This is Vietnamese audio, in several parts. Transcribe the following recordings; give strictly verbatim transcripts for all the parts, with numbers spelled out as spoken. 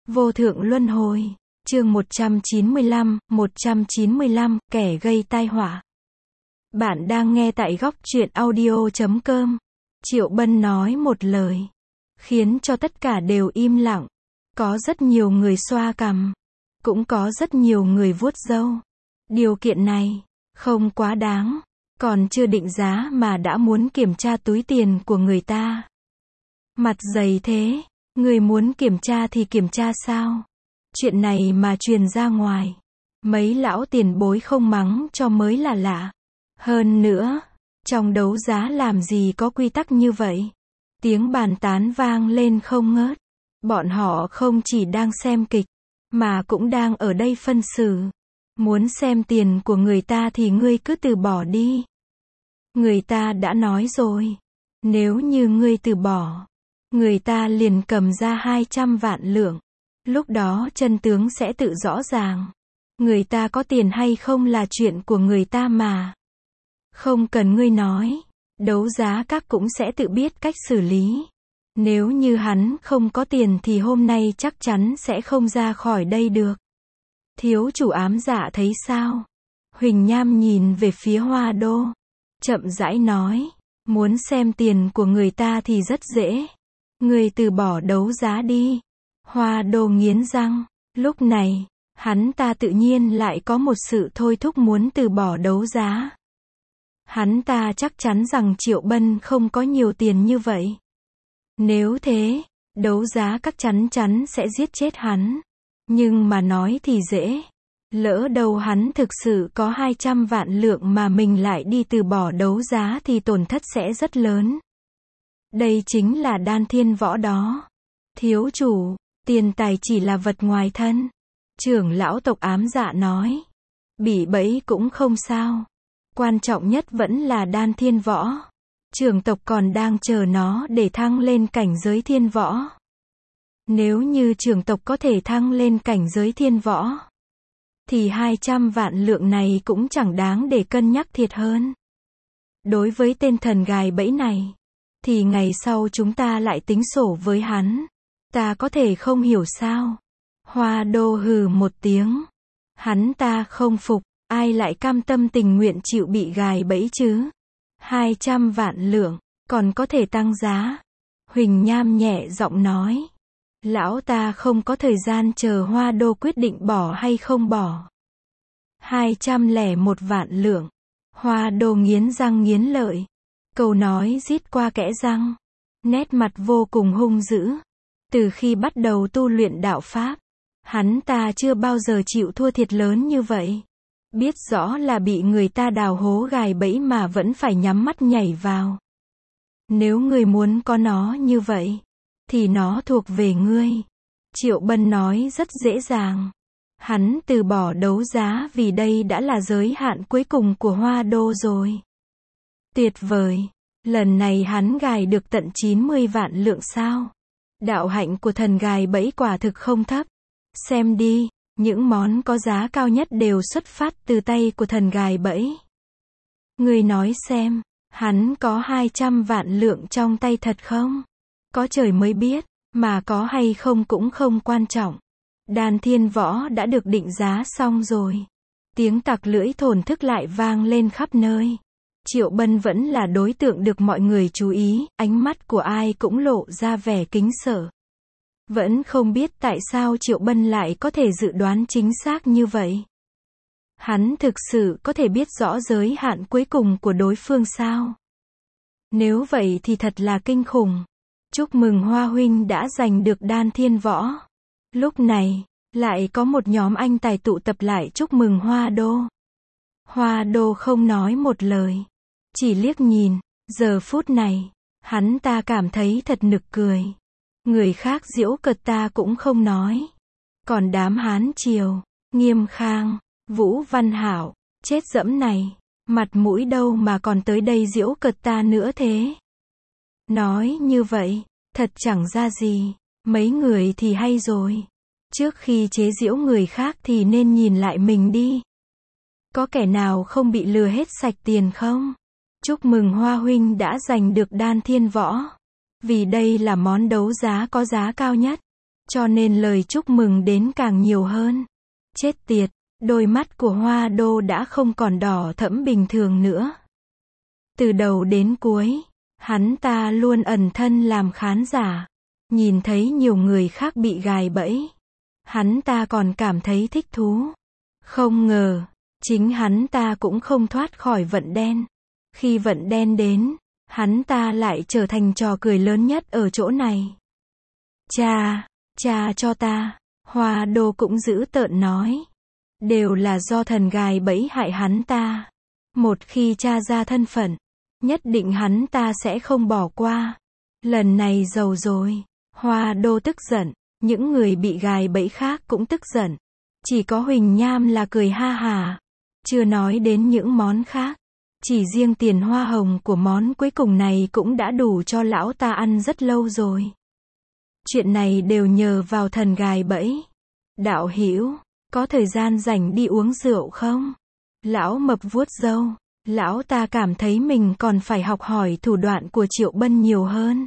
Vô thượng luân hồi. Chương một trăm chín mươi lăm, một trăm chín mươi lăm, kẻ gây tai họa. Bạn đang nghe tại góc truyện audio chấm com. Triệu Bân nói một lời, khiến cho tất cả đều im lặng. Có rất nhiều người xoa cằm, cũng có rất nhiều người vuốt râu. Điều kiện này không quá đáng, còn chưa định giá mà đã muốn kiểm tra túi tiền của người ta. Mặt dày thế, người muốn kiểm tra thì kiểm tra sao? Chuyện này mà truyền ra ngoài, mấy lão tiền bối không mắng cho mới là lạ. Hơn nữa, trong đấu giá làm gì có quy tắc như vậy? Tiếng bàn tán vang lên không ngớt. Bọn họ không chỉ đang xem kịch, mà cũng đang ở đây phân xử. Muốn xem tiền của người ta thì ngươi cứ từ bỏ đi. Người ta đã nói rồi, nếu như ngươi từ bỏ, người ta liền cầm ra hai trăm vạn lượng. Lúc đó chân tướng sẽ tự rõ ràng. Người ta có tiền hay không là chuyện của người ta mà. Không cần ngươi nói, đấu giá các cũng sẽ tự biết cách xử lý. Nếu như hắn không có tiền thì hôm nay chắc chắn sẽ không ra khỏi đây được. Thiếu chủ ám dạ thấy sao? Huỳnh Nham nhìn về phía Hoa Đô, chậm rãi nói, muốn xem tiền của người ta thì rất dễ. Người từ bỏ đấu giá đi. Hoa Đô nghiến răng, lúc này, hắn ta tự nhiên lại có một sự thôi thúc muốn từ bỏ đấu giá. Hắn ta chắc chắn rằng Triệu Bân không có nhiều tiền như vậy. Nếu thế, đấu giá các chắn chắn sẽ giết chết hắn. Nhưng mà nói thì dễ. Lỡ đâu hắn thực sự có hai trăm vạn lượng mà mình lại đi từ bỏ đấu giá thì tổn thất sẽ rất lớn. Đây chính là đan thiên võ đó. Thiếu chủ, tiền tài chỉ là vật ngoài thân. Trưởng lão tộc ám dạ nói. Bị bẫy cũng không sao. Quan trọng nhất vẫn là đan thiên võ. Trưởng tộc còn đang chờ nó để thăng lên cảnh giới thiên võ. Nếu như trưởng tộc có thể thăng lên cảnh giới thiên võ, thì hai trăm vạn lượng này cũng chẳng đáng để cân nhắc thiệt hơn. Đối với tên thần gài bẫy này, thì ngày sau chúng ta lại tính sổ với hắn. Ta có thể không hiểu sao? Hoa Đô hừ một tiếng. Hắn ta không phục, ai lại cam tâm tình nguyện chịu bị gài bẫy chứ? hai trăm vạn lượng, còn có thể tăng giá. Huỳnh Nham nhẹ giọng nói. Lão ta không có thời gian chờ Hoa Đô quyết định bỏ hay không bỏ. hai trăm lẻ một vạn lượng. Hoa Đô nghiến răng nghiến lợi. Câu nói rít qua kẽ răng. Nét mặt vô cùng hung dữ. Từ khi bắt đầu tu luyện đạo pháp, hắn ta chưa bao giờ chịu thua thiệt lớn như vậy. Biết rõ là bị người ta đào hố gài bẫy mà vẫn phải nhắm mắt nhảy vào. Nếu người muốn có nó như vậy, thì nó thuộc về ngươi. Triệu Bân nói rất dễ dàng. Hắn từ bỏ đấu giá vì đây đã là giới hạn cuối cùng của Hoa Đô rồi. Tuyệt vời. Lần này hắn gài được tận chín mươi vạn lượng sao? Đạo hạnh của thần gài bẫy quả thực không thấp. Xem đi, những món có giá cao nhất đều xuất phát từ tay của thần gài bẫy. Ngươi nói xem, hắn có hai trăm vạn lượng trong tay thật không? Có trời mới biết, mà có hay không cũng không quan trọng. Đan thiên võ đã được định giá xong rồi. Tiếng tặc lưỡi thổn thức lại vang lên khắp nơi. Triệu Bân vẫn là đối tượng được mọi người chú ý, ánh mắt của ai cũng lộ ra vẻ kính sợ. Vẫn không biết tại sao Triệu Bân lại có thể dự đoán chính xác như vậy. Hắn thực sự có thể biết rõ giới hạn cuối cùng của đối phương sao? Nếu vậy thì thật là kinh khủng. Chúc mừng Hoa huynh đã giành được đan thiên võ. Lúc này, lại có một nhóm anh tài tụ tập lại chúc mừng Hoa Đô. Hoa Đô không nói một lời, chỉ liếc nhìn. Giờ phút này, hắn ta cảm thấy thật nực cười. Người khác giễu cợt ta cũng không nói. Còn đám Hán Triều, Nghiêm Khang, Vũ Văn Hảo, chết dẫm này, mặt mũi đâu mà còn tới đây giễu cợt ta nữa thế. Nói như vậy, thật chẳng ra gì. Mấy người thì hay rồi. Trước khi chế giễu người khác thì nên nhìn lại mình đi. Có kẻ nào không bị lừa hết sạch tiền không? Chúc mừng Hoa huynh đã giành được đan thiên võ. Vì đây là món đấu giá có giá cao nhất. cho nên lời chúc mừng đến càng nhiều hơn. Chết tiệt, đôi mắt của Hoa Đô đã không còn đỏ thẫm bình thường nữa. Từ đầu đến cuối, hắn ta luôn ẩn thân làm khán giả. Nhìn thấy nhiều người khác bị gài bẫy, hắn ta còn cảm thấy thích thú. Không ngờ, chính hắn ta cũng không thoát khỏi vận đen. Khi vận đen đến, hắn ta lại trở thành trò cười lớn nhất ở chỗ này. Cha, cha cho ta, Hoa Đô cũng dữ tợn nói. Đều là do thần gài bẫy hại hắn ta. Một khi tra ra thân phận, nhất định hắn ta sẽ không bỏ qua. Lần này giàu rồi. Hoa Đô tức giận, những người bị gài bẫy khác cũng tức giận. Chỉ có Huỳnh Nham là cười ha hà. Chưa nói đến những món khác. Chỉ riêng tiền hoa hồng của món cuối cùng này cũng đã đủ cho lão ta ăn rất lâu rồi. Chuyện này đều nhờ vào thần gài bẫy. Đạo hữu, có thời gian rảnh đi uống rượu không? Lão mập vuốt râu. Lão ta cảm thấy mình còn phải học hỏi thủ đoạn của Triệu Bân nhiều hơn.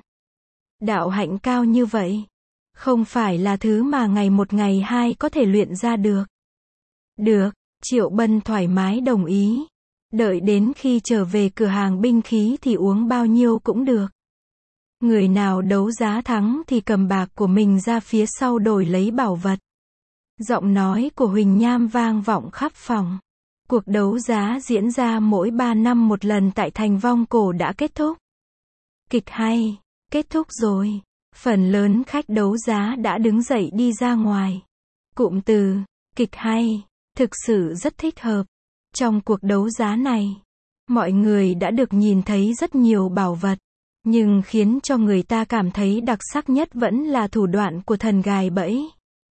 Đạo hạnh cao như vậy, không phải là thứ mà ngày một ngày hai có thể luyện ra được. Được, Triệu Bân thoải mái đồng ý. Đợi đến khi trở về cửa hàng binh khí thì uống bao nhiêu cũng được. Người nào đấu giá thắng thì cầm bạc của mình ra phía sau đổi lấy bảo vật. Giọng nói của Huỳnh Nham vang vọng khắp phòng. Cuộc đấu giá diễn ra mỗi ba năm một lần tại thành Vong Cổ đã kết thúc. Kịch hay, kết thúc rồi. Phần lớn khách đấu giá đã đứng dậy đi ra ngoài. Cụm từ, kịch hay, thực sự rất thích hợp. Trong cuộc đấu giá này, mọi người đã được nhìn thấy rất nhiều bảo vật. Nhưng khiến cho người ta cảm thấy đặc sắc nhất vẫn là thủ đoạn của thần gài bẫy.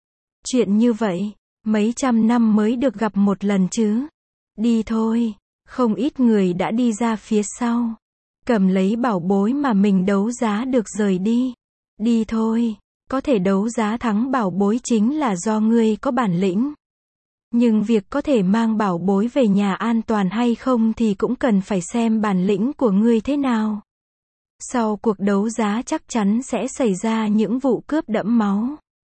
Chuyện như vậy, mấy trăm năm mới được gặp một lần chứ. Đi thôi, không ít người đã đi ra phía sau. Cầm lấy bảo bối mà mình đấu giá được rời đi. Đi thôi, có thể đấu giá thắng bảo bối chính là do ngươi có bản lĩnh. Nhưng việc có thể mang bảo bối về nhà an toàn hay không thì cũng cần phải xem bản lĩnh của ngươi thế nào. Sau cuộc đấu giá chắc chắn sẽ xảy ra những vụ cướp đẫm máu.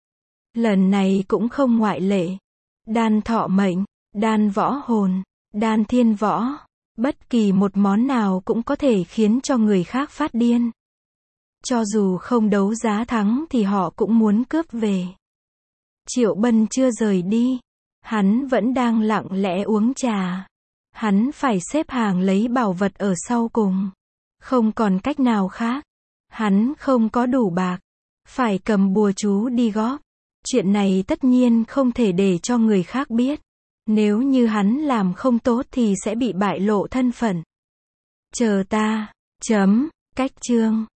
Lần này cũng không ngoại lệ. Đan thọ mệnh, đan võ hồn, đan thiên võ, bất kỳ một món nào cũng có thể khiến cho người khác phát điên. Cho dù không đấu giá thắng thì họ cũng muốn cướp về. Triệu Bân chưa rời đi. Hắn vẫn đang lặng lẽ uống trà. Hắn phải xếp hàng lấy bảo vật ở sau cùng. Không còn cách nào khác. Hắn không có đủ bạc. Phải cầm bùa chú đi góp. Chuyện này tất nhiên không thể để cho người khác biết. Nếu như hắn làm không tốt thì sẽ bị bại lộ thân phận. Chờ ta. Chấm. Cách chương.